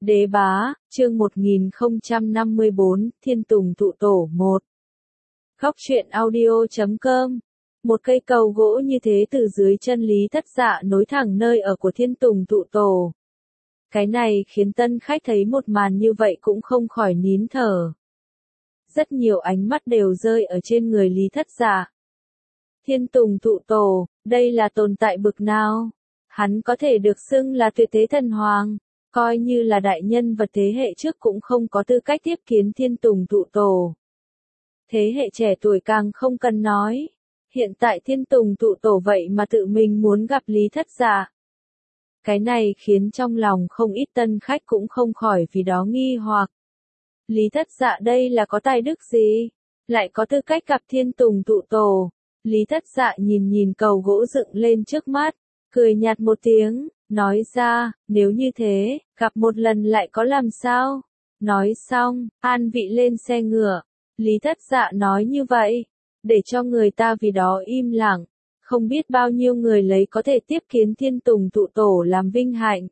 Đế bá, chương 1054, Thiên Tùng Tụ Tổ 1. Góc truyện audio.com. Một cây cầu gỗ như thế từ dưới chân Lý Thất Dạ nối thẳng nơi ở của Thiên Tùng Tụ Tổ. Cái này khiến tân khách thấy một màn như vậy cũng không khỏi nín thở. Rất nhiều ánh mắt đều rơi ở trên người Lý Thất Dạ. Thiên Tùng Tụ Tổ, đây là tồn tại bực nào? Hắn có thể được xưng là tuyệt thế thần hoàng. Coi như là đại nhân vật thế hệ trước cũng không có tư cách tiếp kiến Thiên Tùng Tụ Tổ. Thế hệ trẻ tuổi càng không cần nói. Hiện tại Thiên Tùng Tụ Tổ vậy mà tự mình muốn gặp Lý Thất Dạ. Cái này khiến trong lòng không ít tân khách cũng không khỏi vì đó nghi hoặc. Lý Thất Dạ đây là có tài đức gì? Lại có tư cách gặp Thiên Tùng Tụ Tổ. Lý Thất Dạ nhìn cầu gỗ dựng lên trước mắt, cười nhạt một tiếng. Nói ra, nếu như thế, gặp một lần lại có làm sao? Nói xong, an vị lên xe ngựa. Lý Thất Dạ nói như vậy, để cho người ta vì đó im lặng. Không biết bao nhiêu người lấy có thể tiếp kiến Thiên Tùng Tụ Tổ làm vinh hạnh.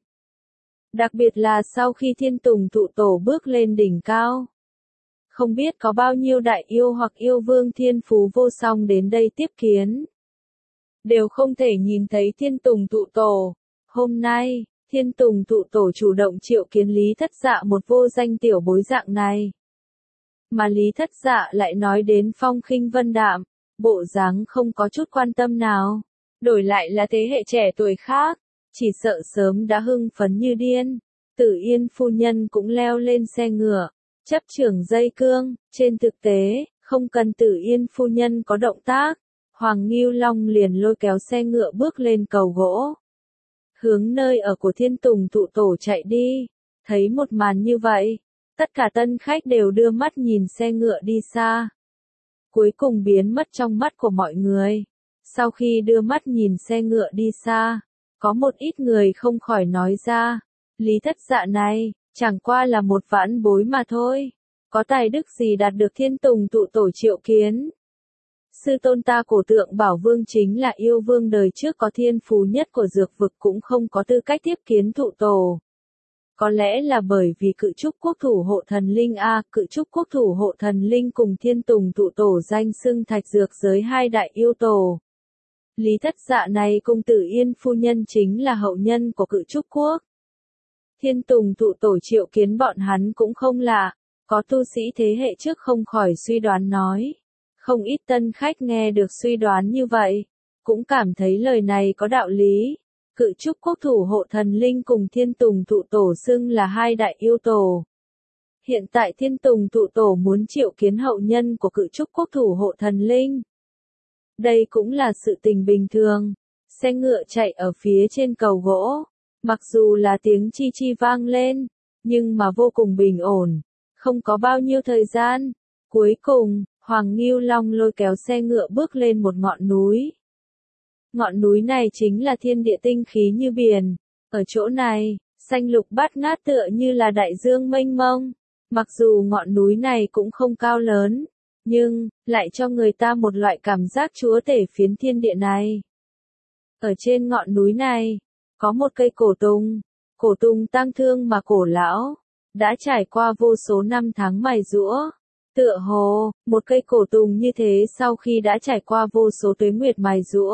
Đặc biệt là sau khi Thiên Tùng Tụ Tổ bước lên đỉnh cao. Không biết có bao nhiêu đại yêu hoặc yêu vương thiên phú vô song đến đây tiếp kiến. Đều không thể nhìn thấy Thiên Tùng Tụ Tổ. Hôm nay, Thiên Tùng Tụ Tổ chủ động triệu kiến Lý Thất Dạ một vô danh tiểu bối dạng này. Mà Lý Thất Dạ lại nói đến phong khinh vân đạm, bộ dáng không có chút quan tâm nào. Đổi lại là thế hệ trẻ tuổi khác, chỉ sợ sớm đã hưng phấn như điên. Tử Yên phu nhân cũng leo lên xe ngựa, chấp chưởng dây cương. Trên thực tế, không cần Tử Yên phu nhân có động tác, Hoàng Ngưu Long liền lôi kéo xe ngựa bước lên cầu gỗ. Hướng nơi ở của Thiên Tùng Tụ Tổ chạy đi. Thấy một màn như vậy, tất cả tân khách đều đưa mắt nhìn xe ngựa đi xa. Cuối cùng biến mất trong mắt của mọi người. Sau khi đưa mắt nhìn xe ngựa đi xa, có một ít người không khỏi nói ra, Lý Thất Dạ này, chẳng qua là một vãn bối mà thôi. Có tài đức gì đạt được Thiên Tùng Tụ Tổ triệu kiến? Sư tôn ta cổ tượng Bảo Vương chính là yêu vương đời trước có thiên phú nhất của dược vực cũng không có tư cách tiếp kiến Tụ Tổ. Có lẽ là bởi vì Cự Trúc Quốc thủ hộ thần linh Cự Trúc Quốc thủ hộ thần linh cùng Thiên Tùng Tụ Tổ danh xưng thạch dược giới hai đại yêu tổ. Lý Thất Dạ này cùng Tử Yên phu nhân chính là hậu nhân của Cự Trúc Quốc. Thiên Tùng Tụ Tổ triệu kiến bọn hắn cũng không lạ, có tu sĩ thế hệ trước không khỏi suy đoán nói. Không ít tân khách nghe được suy đoán như vậy, cũng cảm thấy lời này có đạo lý. Cự Trúc Quốc thủ hộ thần linh cùng Thiên Tùng Tụ Tổ xưng là hai đại yêu tổ. Hiện tại Thiên Tùng Tụ Tổ muốn triệu kiến hậu nhân của Cự Trúc Quốc thủ hộ thần linh. Đây cũng là sự tình bình thường. Xe ngựa chạy ở phía trên cầu gỗ. Mặc dù là tiếng chi chi vang lên, nhưng mà vô cùng bình ổn. Không có bao nhiêu thời gian. Cuối cùng, Hoàng Ngưu Long lôi kéo xe ngựa bước lên một ngọn núi. Ngọn núi này chính là thiên địa tinh khí như biển. Ở chỗ này, xanh lục bát ngát tựa như là đại dương mênh mông. Mặc dù ngọn núi này cũng không cao lớn, nhưng lại cho người ta một loại cảm giác chúa tể phiến thiên địa này. Ở trên ngọn núi này, có một cây cổ tùng tang thương mà cổ lão, đã trải qua vô số năm tháng mài giũa. Tựa hồ, một cây cổ tùng như thế sau khi đã trải qua vô số tuế nguyệt mài giũa,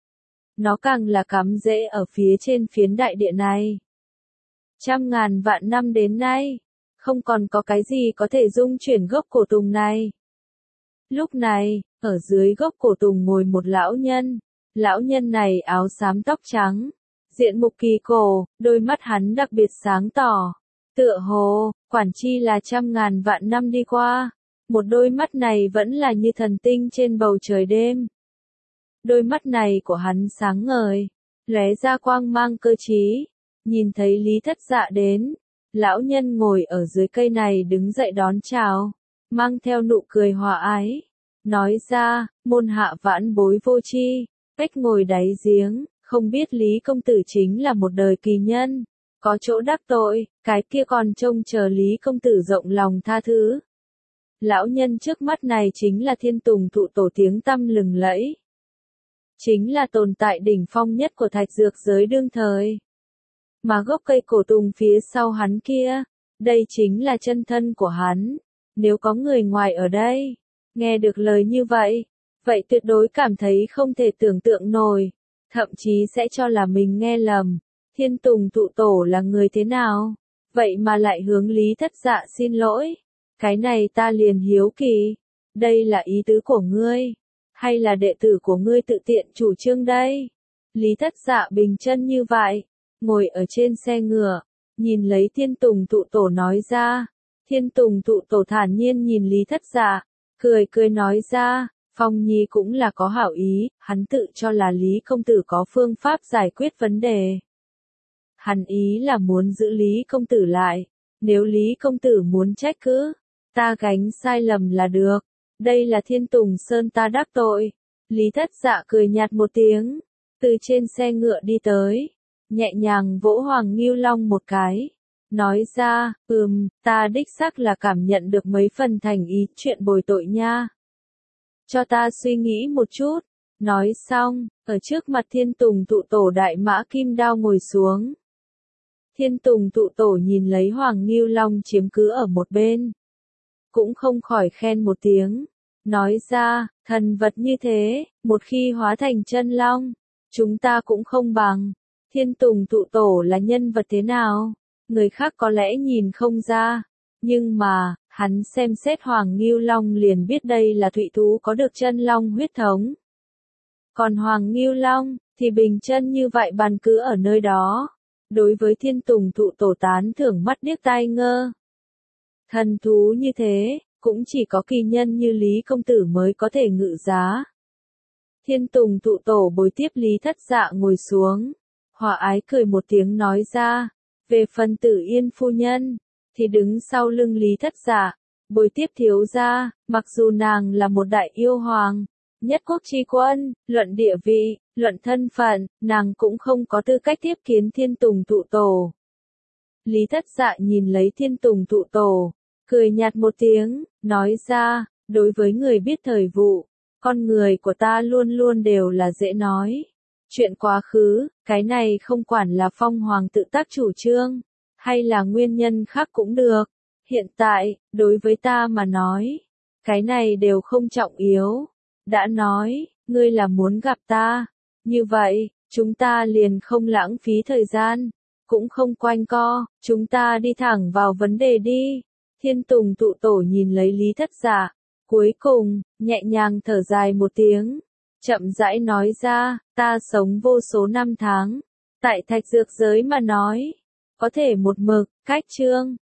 nó càng là cắm rễ ở phía trên phiến đại địa này. Trăm ngàn vạn năm đến nay, không còn có cái gì có thể dung chuyển gốc cổ tùng này. Lúc này, ở dưới gốc cổ tùng ngồi một lão nhân. Lão nhân này áo xám tóc trắng, diện mục kỳ cổ, đôi mắt hắn đặc biệt sáng tỏ. Tựa hồ, quản chi là trăm ngàn vạn năm đi qua, một đôi mắt này vẫn là như thần tinh trên bầu trời đêm. Đôi mắt này của hắn sáng ngời, lóe ra quang mang cơ trí. Nhìn thấy Lý Thất Dạ đến, lão nhân ngồi ở dưới cây này đứng dậy đón chào, mang theo nụ cười hòa ái. Nói ra, môn hạ vãn bối vô tri, cách ngồi đáy giếng, không biết Lý công tử chính là một đời kỳ nhân. Có chỗ đắc tội, cái kia còn trông chờ Lý công tử rộng lòng tha thứ. Lão nhân trước mắt này chính là Thiên Tùng Tụ Tổ tiếng tăm lừng lẫy. Chính là tồn tại đỉnh phong nhất của thạch dược giới đương thời. Mà gốc cây cổ tùng phía sau hắn kia, đây chính là chân thân của hắn. Nếu có người ngoài ở đây, nghe được lời như vậy, vậy tuyệt đối cảm thấy không thể tưởng tượng nổi, thậm chí sẽ cho là mình nghe lầm. Thiên Tùng Thụ Tổ là người thế nào? Vậy mà lại hướng Lý Thất Dạ xin lỗi. Cái này ta liền hiếu kỳ. Đây là ý tứ của ngươi? Hay là đệ tử của ngươi tự tiện chủ trương đây? Lý Thất Dạ bình chân như vậy, ngồi ở trên xe ngựa, nhìn lấy Thiên Tùng Thụ Tổ nói ra. Thiên Tùng Thụ Tổ thản nhiên nhìn Lý Thất Dạ, cười cười nói ra, Phong Nhi cũng là có hảo ý, hắn tự cho là Lý công tử có phương pháp giải quyết vấn đề. Hắn ý là muốn giữ Lý công tử lại, nếu Lý công tử muốn trách cứ, ta gánh sai lầm là được, đây là Thiên Tùng Sơn ta đắc tội. Lý Thất Dạ cười nhạt một tiếng, từ trên xe ngựa đi tới, nhẹ nhàng vỗ Hoàng Ngưu Long một cái, nói ra, ta đích xác là cảm nhận được mấy phần thành ý chuyện bồi tội nha. Cho ta suy nghĩ một chút. Nói xong, ở trước mặt Thiên Tùng Thụ Tổ đại mã kim đao ngồi xuống. Thiên Tùng Thụ Tổ nhìn lấy Hoàng Ngưu Long chiếm cứ ở một bên, cũng không khỏi khen một tiếng, nói ra, thần vật như thế, một khi hóa thành chân long, chúng ta cũng không bằng. Thiên Tùng Thụ Tổ là nhân vật thế nào? Người khác có lẽ nhìn không ra, nhưng mà, hắn xem xét Hoàng Ngưu Long liền biết đây là thụy thú có được chân long huyết thống. Còn Hoàng Ngưu Long, thì bình chân như vậy bàn cứ ở nơi đó. Đối với Thiên Tùng Thụ Tổ tán thưởng mắt điếc tai ngơ. Thần thú như thế, cũng chỉ có kỳ nhân như Lý công tử mới có thể ngự giá. Thiên Tùng Thụ Tổ bồi tiếp Lý Thất Dạ ngồi xuống, hòa ái cười một tiếng nói ra, về phần Tử Yên phu nhân, thì đứng sau lưng Lý Thất Dạ, bồi tiếp thiếu gia, mặc dù nàng là một đại yêu hoàng, nhất quốc chi quân, luận địa vị, luận thân phận, nàng cũng không có tư cách tiếp kiến Thiên Tùng Thụ Tổ. Lý Thất Dạ nhìn lấy Thiên Tùng Thụ Tổ, cười nhạt một tiếng, nói ra, đối với người biết thời vụ, con người của ta luôn luôn đều là dễ nói. Chuyện quá khứ, cái này không quản là Phong Hoàng tự tác chủ trương, hay là nguyên nhân khác cũng được. Hiện tại, đối với ta mà nói, cái này đều không trọng yếu. Đã nói, ngươi là muốn gặp ta, như vậy, chúng ta liền không lãng phí thời gian, cũng không quanh co, chúng ta đi thẳng vào vấn đề đi. Thiên Tùng Thụ Tổ nhìn lấy Lý Thất Dạ, cuối cùng, nhẹ nhàng thở dài một tiếng, chậm rãi nói ra, ta sống vô số năm tháng, tại thạch dược giới mà nói, có thể một mực, cách chương.